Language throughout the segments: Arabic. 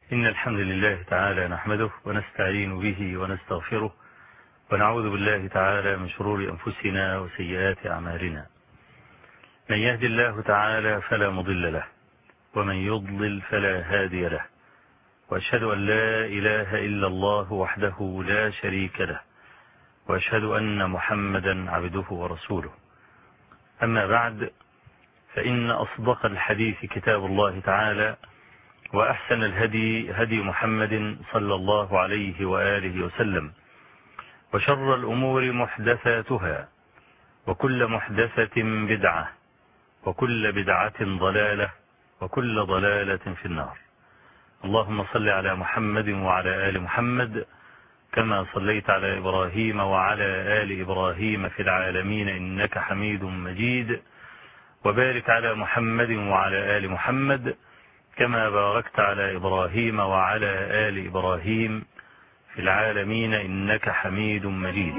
إن الحمد لله تعالى نحمده ونستعين به ونستغفره ونعوذ بالله تعالى من شرور أنفسنا وسيئات أعمالنا. من يهد الله تعالى فلا مضل له ومن يضلل فلا هادي له، وأشهد أن لا إله إلا الله وحده لا شريك له، وأشهد أن محمدا عبده ورسوله. أما بعد، فإن أصدق الحديث كتاب الله تعالى، وأحسن الهدي هدي محمد صلى الله عليه وآله وسلم، وشر الأمور محدثاتها، وكل محدثة بدعة، وكل بدعة ضلالة، وكل ضلالة في النار. اللهم صل على محمد وعلى آل محمد كما صليت على إبراهيم وعلى آل إبراهيم في العالمين إنك حميد مجيد، وبارك على محمد وعلى آل محمد كما باركت على إبراهيم وعلى آل إبراهيم في العالمين إنك حميد مجيد.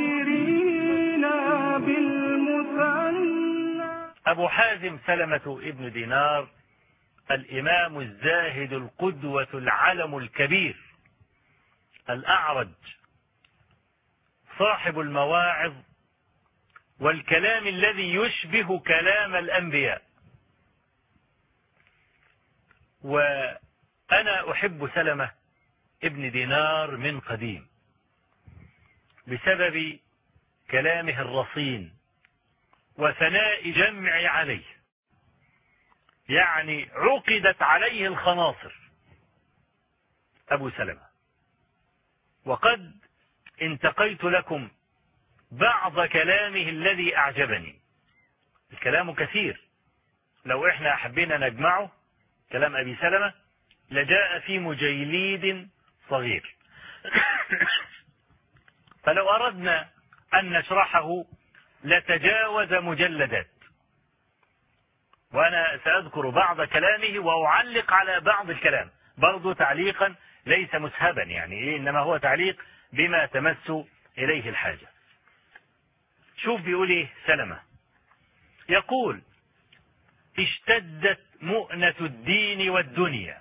أبو حازم سلمة ابن دينار، الإمام الزاهد القدوة العلم الكبير الأعرج، صاحب المواعظ والكلام الذي يشبه كلام الأنبياء. وأنا أحب سلمة ابن دينار من قديم بسبب كلامه الرصين وثناء جمع عليه، يعني عقدت عليه الخناصر أبو سلمة. وقد انتقيت لكم بعض كلامه الذي أعجبني. الكلام كثير، لو احنا حبينا نجمعه كلام أبي سلمة لجاء في مجيليد صغير. فلو أردنا أن نشرحه لتجاوز مجلدات، وأنا سأذكر بعض كلامه وأعلق على بعض الكلام برضو تعليقا ليس مسهبا، يعني إنما هو تعليق بما تمس إليه الحاجة. شوف بيقول إيه سلمة، يقول: اشتدت مؤنة الدين والدنيا،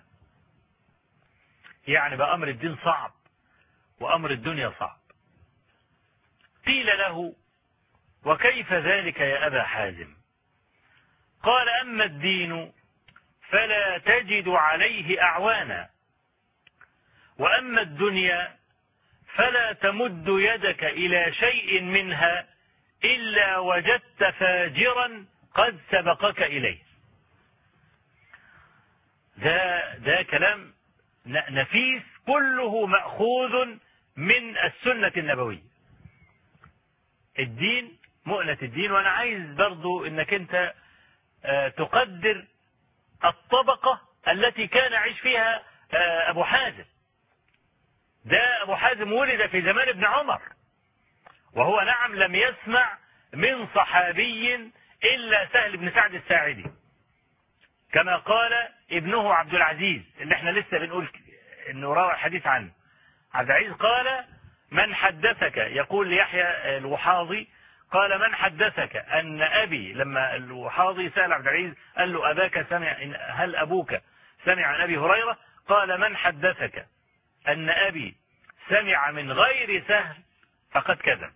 يعني بأمر الدين صعب وأمر الدنيا صعب. قيل له: وكيف ذلك يا أبا حازم؟ قال: أما الدين فلا تجد عليه أعوانا، وأما الدنيا فلا تمد يدك إلى شيء منها إلا وجدت فاجرا قد سبقك إليه. ده كلام نفيس كله مأخوذ من السنة النبوية. الدين مؤنة الدين، وأنا عايز برضو إنك أنت تقدر الطبقة التي كان يعيش فيها أبو حازم. ده أبو حازم ولد في زمان ابن عمر، وهو نعم لم يسمع من صحابي إلا سهل بن سعد الساعدي، كما قال ابنه عبد العزيز اللي احنا لسه بنقول انه روى الحديث عنه. عبد العزيز قال: من حدثك، يقول ليحيى الوحاضي، قال: من حدثك أن أبي، لما الوحاضي سأل عبد العزيز قال له: أباك سمع، هل أبوك سمع عن أبي هريرة؟ قال: من حدثك أن أبي سمع من غير سهل فقد كذب.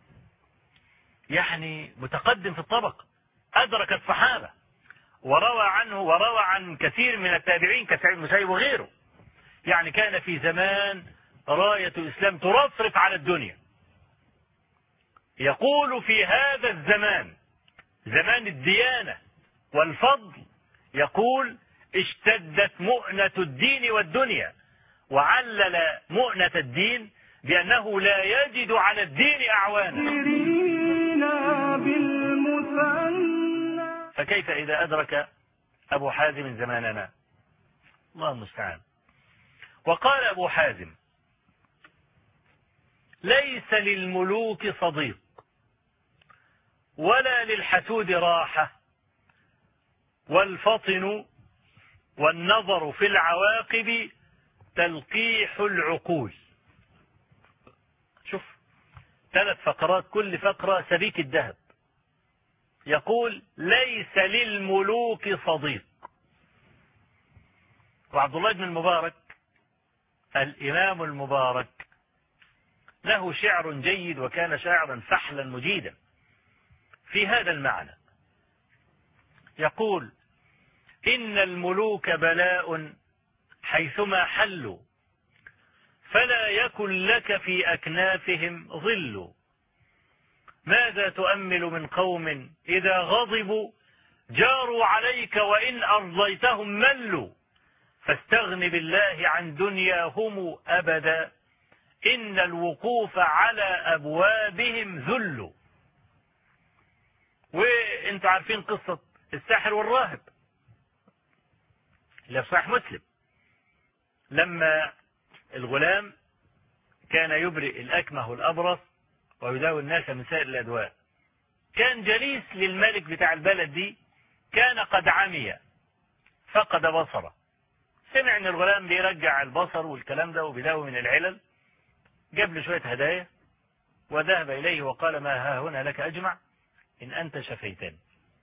يعني متقدم في الطبق، أدرك الصحابة، وروى عنه وروى عن كثير من التابعين كسعيد بن المسيب وغيره. يعني كان في زمان راية الإسلام ترفرف على الدنيا. يقول في هذا الزمان، زمان الديانة والفضل، يقول: اشتدت مؤنة الدين والدنيا، وعلل مؤنة الدين بأنه لا يجد على الدين أعوانا. فكيف إذا أدرك أبو حازم زماننا؟ الله المستعان. وقال أبو حازم: ليس للملوك صديق ولا للحسود راحة، والفطن والنظر في العواقب تلقيح العقول. شوف 3 فقرات، كل فقرة سبيك الذهب. يقول: ليس للملوك صديق. وعبد الله بن المبارك الإمام المبارك له شعر جيد، وكان شاعرا فحلا مجيدا في هذا المعنى. يقول: إن الملوك بلاء حيثما حلوا، فلا يكن لك في أكنافهم ظل. ماذا تؤمل من قوم إذا غضبوا جاروا عليك، وإن أرضيتهم ملوا. فاستغن بالله عن دنياهم أبدا، إن الوقوف على أبوابهم ذل. وانتوا عارفين قصة الساحر والراهب اللي في صحيح مسلم، لما الغلام كان يبرئ الأكمه والأبرص ويداوي الناس من سائر الأدواء، كان جليس للملك بتاع البلد دي كان قد عمي فقد بصره، سمع ان الغلام بيرجع البصر والكلام ده وبيداوي من العلل، جاب له شوية هدايا وذهب إليه وقال: ما ها هنا لك أجمع إن أنت شفيتني.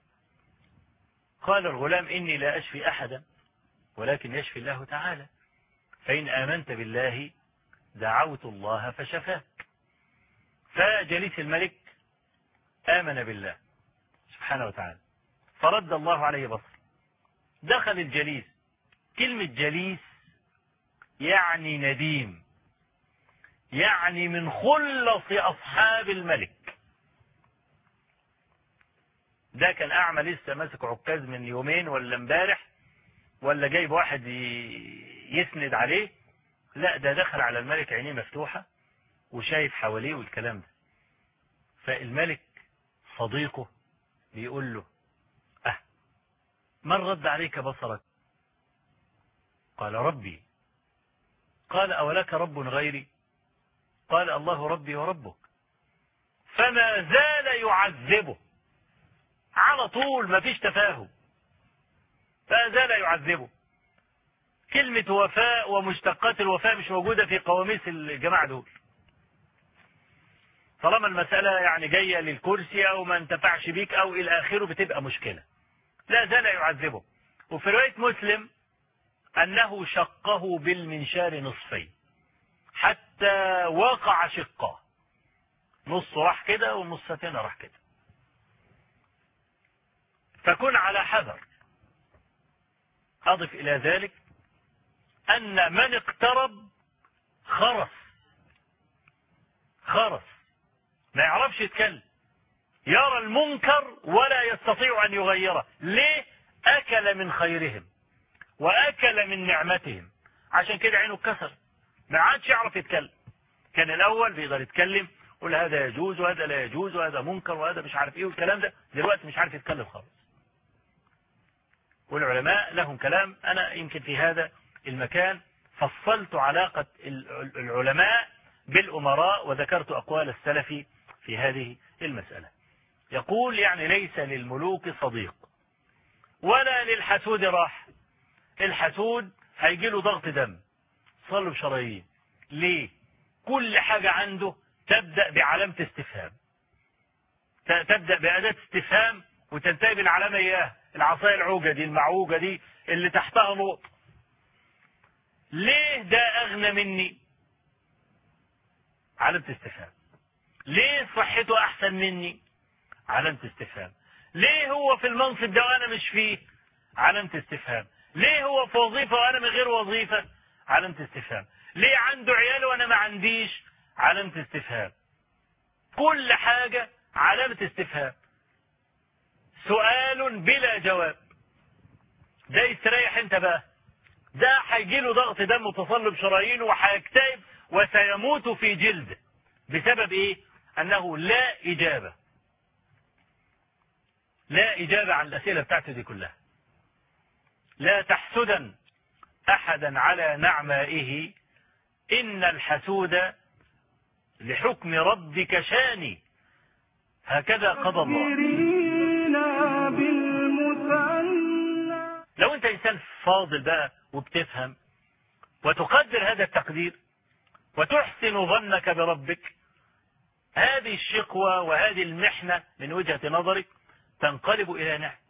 قال الغلام: إني لا أشفي أحدا ولكن يشفي الله تعالى، فإن آمنت بالله دعوت الله فشفاك. فجليس الملك آمن بالله سبحانه وتعالى فرد الله عليه بصر. دخل الجليس، كلمة جليس يعني نديم، يعني من خلص أصحاب الملك. ده كان أعمى لسه ماسك عكاز من يومين ولا امبارح، ولا جايب واحد يسند عليه، لا ده دخل على الملك عينيه مفتوحة وشايف حواليه والكلام ده. فالملك صديقه بيقول له: من رد عليك بصرك؟ قال: ربي. قال: أولك رب غيري؟ قال: الله ربي وربك. فما زال يعذبه على طول، ما فيش تفاهم، فما زال يعذبه. كلمة وفاء ومشتقات الوفاء مش موجودة في قواميس الجماعة دول. طالما المسألة يعني جاية للكرسي أو ما انتفعش بيك أو إلى آخره بتبقى مشكلة. لا زال يعذبه. وفي رواية مسلم أنه شقه بالمنشار نصفين حتى وقع شقه، نص راح كده والنص الثاني راح كده. فكن على حذر. أضف إلى ذلك أن من اقترب خرس ما يعرفش يتكلم، يرى المنكر ولا يستطيع أن يغيره. ليه؟ أكل من خيرهم وأكل من نعمتهم، عشان كده عينه اتكسر، ما عادش يعرف يتكلم. كان الأول بيقدر يتكلم، يقول هذا يجوز وهذا لا يجوز وهذا منكر وهذا مش عارف ايه والكلام ده. دلوقتي مش عارف يتكلم خالص. والعلماء لهم كلام. أنا يمكن في هذا المكان فصلت علاقة العلماء بالأمراء وذكرت أقوال السلف في هذه المسألة. يقول: يعني ليس للملوك صديق ولا للحسود راح. الحسود هيجي له ضغط دم، صلب شرايين. ليه؟ كل حاجة عنده تبدأ بعلامة استفهام، تبدأ بأداة استفهام وتنتهي بالعلامة إياه، العصاية العوجة دي المعوجة دي اللي تحتها نقط. ليه ده أغنى مني؟ علامة استفهام. ليه صحته أحسن مني؟ علامة استفهام. ليه هو في المنصب ده وأنا مش فيه؟ علامة استفهام. ليه هو في وظيفة وأنا من غير وظيفة؟ علامة استفهام. ليه عنده عيال وأنا ما عنديش؟ علامة استفهام. كل حاجة علامة استفهام، سؤال بلا جواب. ده يستريح انت بقى، ده هيجيله ضغط دم وتصلب شرايين وهيكتئب وسيموت في جلده. بسبب ايه؟ انه لا اجابة عن الاسئلة بتاعته دي كلها. لا تحسدا احدا على نعمائه، ان الحسود لحكم ربك شاني، هكذا قضى الله. لو انت انسان فاضل بقى وبتفهم وتقدر هذا التقدير وتحسن ظنك بربك، هذه الشقوة وهذه المحنة من وجهة نظرك تنقلب إلى نعم،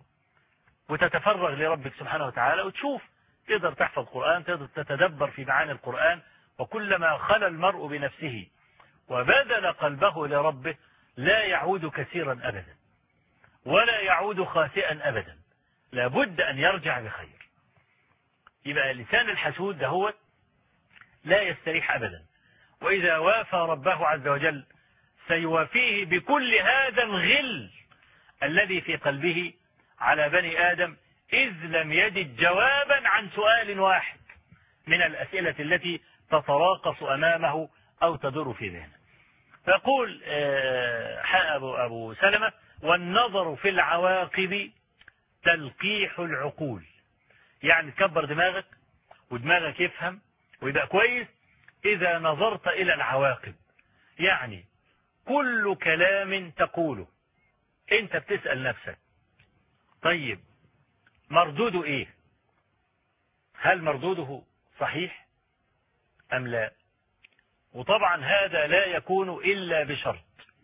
وتتفرغ لربك سبحانه وتعالى، وتشوف تقدر تحفظ القرآن، تقدر تتدبر في معاني القرآن، وكلما خلى المرء بنفسه وبذل قلبه لربه لا يعود كثيرا أبدا ولا يعود خاسئا أبدا، لابد أن يرجع بخير. يبقى لسان الحسود ده هو لا يستريح أبدا، وإذا وافى ربه عز وجل سيوافيه بكل هذا الغل الذي في قلبه على بني آدم، إذ لم يجد جوابا عن سؤال واحد من الأسئلة التي تتراقص أمامه أو تدور في ذهنه. فيقول أبو سلمة: والنظر في العواقب تلقيح العقول. يعني تكبر دماغك ودماغك يفهم ويبقى كويس إذا نظرت إلى العواقب. يعني كل كلام تقوله أنت بتسأل نفسك طيب مردوده إيه؟ هل مردوده صحيح أم لا؟ وطبعا هذا لا يكون إلا بشرط.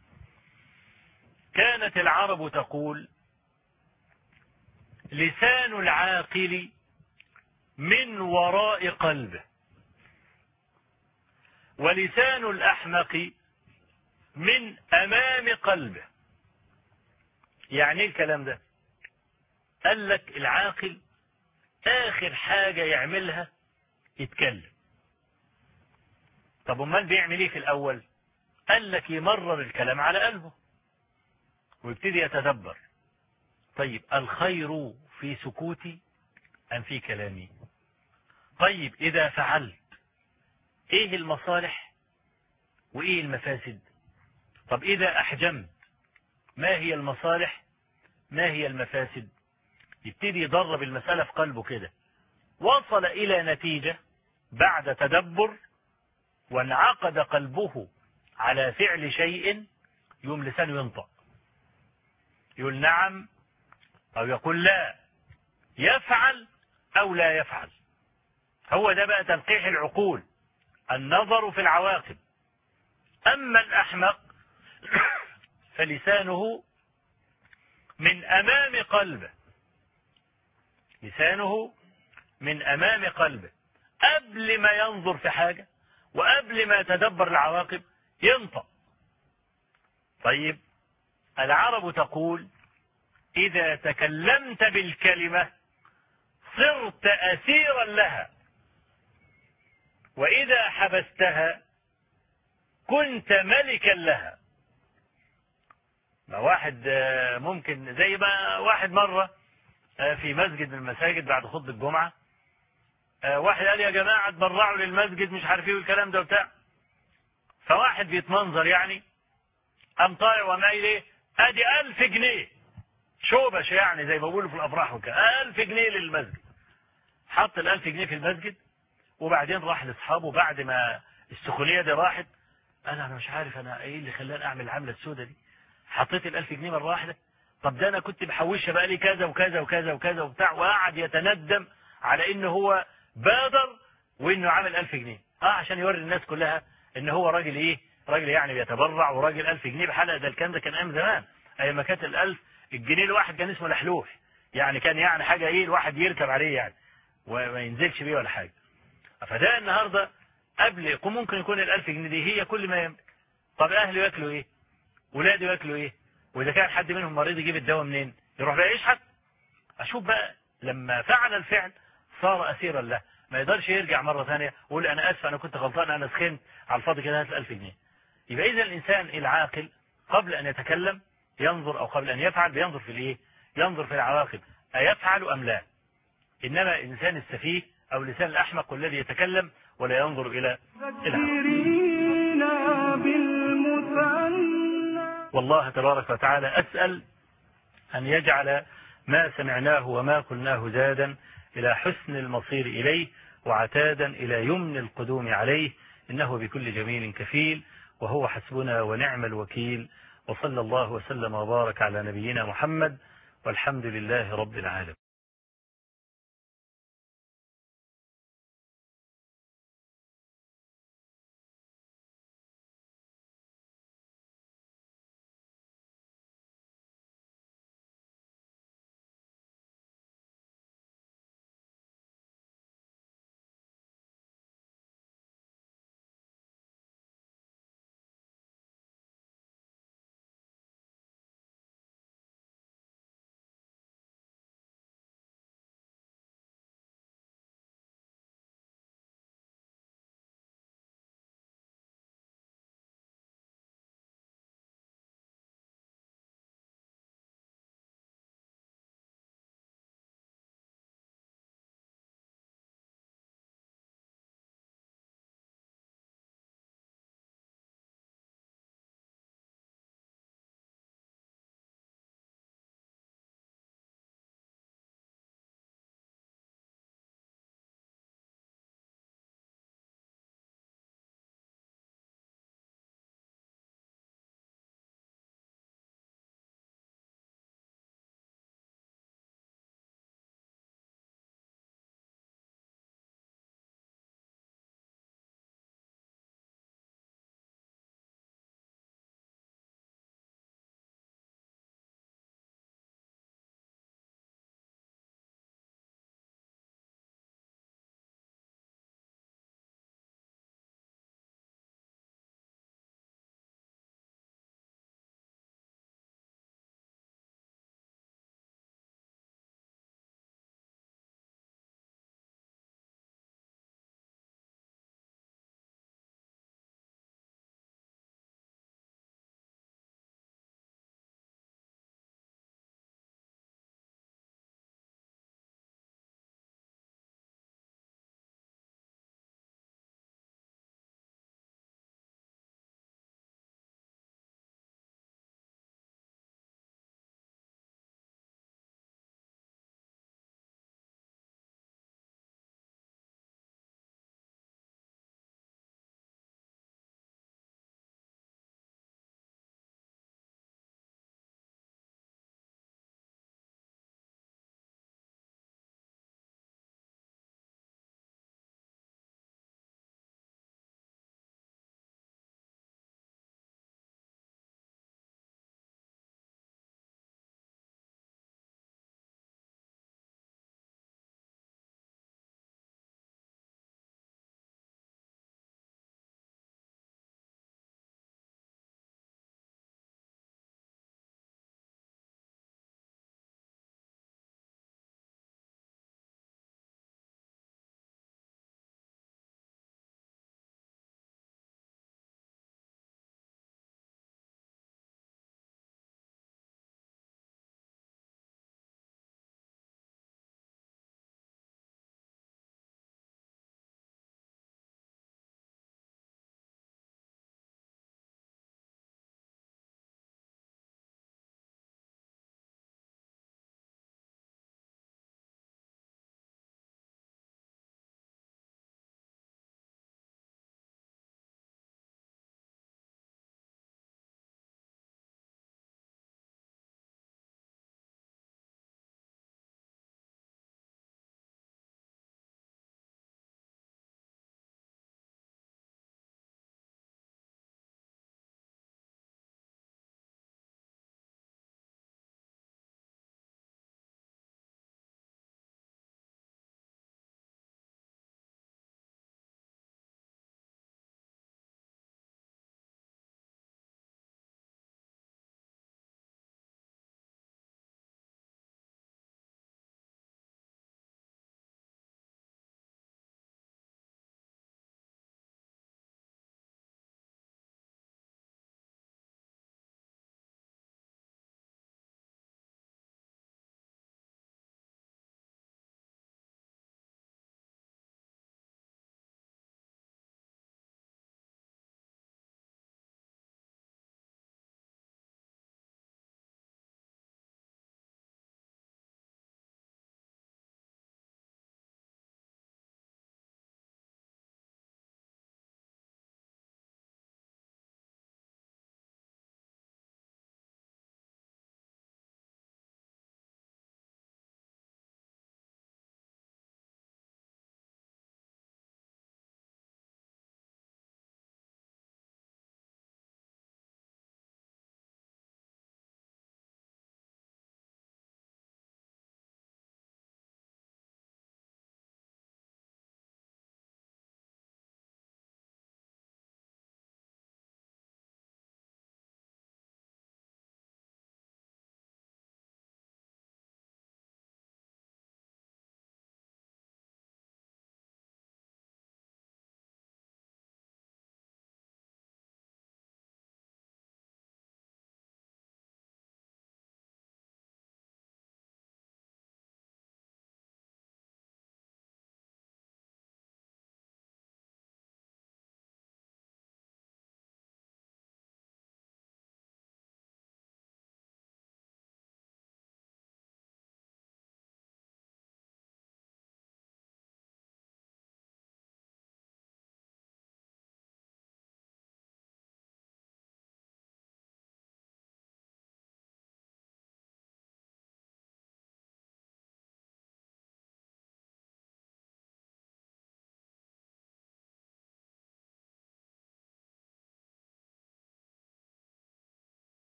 كانت العرب تقول: لسان العاقل من وراء قلبه، ولسان الأحمق من أمام قلبه. يعني ايه الكلام ده؟ قال لك العاقل آخر حاجة يعملها يتكلم. طب امال بيعمل ايه في الأول؟ قال لك يمرر الكلام على قلبه ويبتدي يتدبر. طيب الخير في سكوتي أم في كلامي؟ طيب إذا فعلت إيه المصالح وإيه المفاسد؟ طب إذا أحجمت ما هي المصالح ما هي المفاسد؟ يبتدي يدرب المسألة في قلبه كده. وصل إلى نتيجة بعد تدبر وانعقد قلبه على فعل شيء، يوم لسانه ينطق يقول نعم أو يقول لا، يفعل أو لا يفعل. هو ده بقى تلقيح العقول، النظر في العواقب. أما الأحمق فلسانه من أمام قلبه، لسانه من أمام قلبه، قبل ما ينظر في حاجة وقبل ما يتدبر العواقب ينطق. طيب العرب تقول: إذا تكلمت بالكلمة صرت أسيرا لها، وإذا حبستها كنت ملكا لها. ما واحد ممكن زي ما واحد مرة في مسجد من المساجد بعد خطبة الجمعة، واحد قال: يا جماعة تبرعوا للمسجد مش عارف ايه والكلام ده وبتاع. فواحد بيتمنظر يعني قام طالع ومايل ايه؟ ادي 1000 جنيه شوبش، يعني زي ما بيقولوا في الافراح وكده، 1000 جنيه للمسجد. حط ال1000 جنيه في المسجد وبعدين راح لاصحابه بعد ما السخونيه دي راحت، قال: انا مش عارف انا ايه اللي خلاني اعمل العمله السوداء دي، حطيت ال1000 جنيه مره واحده، طب ده انا كنت محوشها بقى لي كذا وكذا وكذا وكذا وبتاع، وقعد يتندم على انه هو بادر وانه عمل 1000 جنيه عشان يوري الناس كلها ان هو راجل ايه، راجل يعني بيتبرع وراجل 1000 جنيه بحلقه. ده الكلام ده كان ايام زمان، ايام ما كانت ال1000 الجنيه الواحد كان اسمه لحلوح، يعني كان يعني حاجه ايه الواحد يركب عليه يعني وما ينزلش بيه ولا حاجه. فده النهارده قبل ممكن يكون ال1000 جنيه دي هي كل ما يملك. طب اهله ياكلوا ايه؟ ولاده ياكلوا ايه؟ واذا كان حد منهم مريض يجيب الدواء منين؟ يروح بقى يشحت. اشوف بقى لما فعل الفعل صار اسيرا له، ما يقدرش يرجع مره ثانيه ويقول انا اسف انا كنت غلطان انا سخنت على الفاضي كده هات ال1000 جنيه. يبقى اذا الانسان العاقل قبل ان يتكلم ينظر، او قبل ان يفعل بينظر في الايه؟ ينظر في العواقب، ايفعل ام لا. انما الانسان السفيه او لسان الاحمق الذي يتكلم ولا ينظر الى العواقب. والله تبارك وتعالى أسأل أن يجعل ما سمعناه وما قلناه زادا إلى حسن المصير إليه وعتادا إلى يمن القدوم عليه، إنه بكل جميل كفيل وهو حسبنا ونعم الوكيل. وصلى الله وسلم وبارك على نبينا محمد، والحمد لله رب العالمين.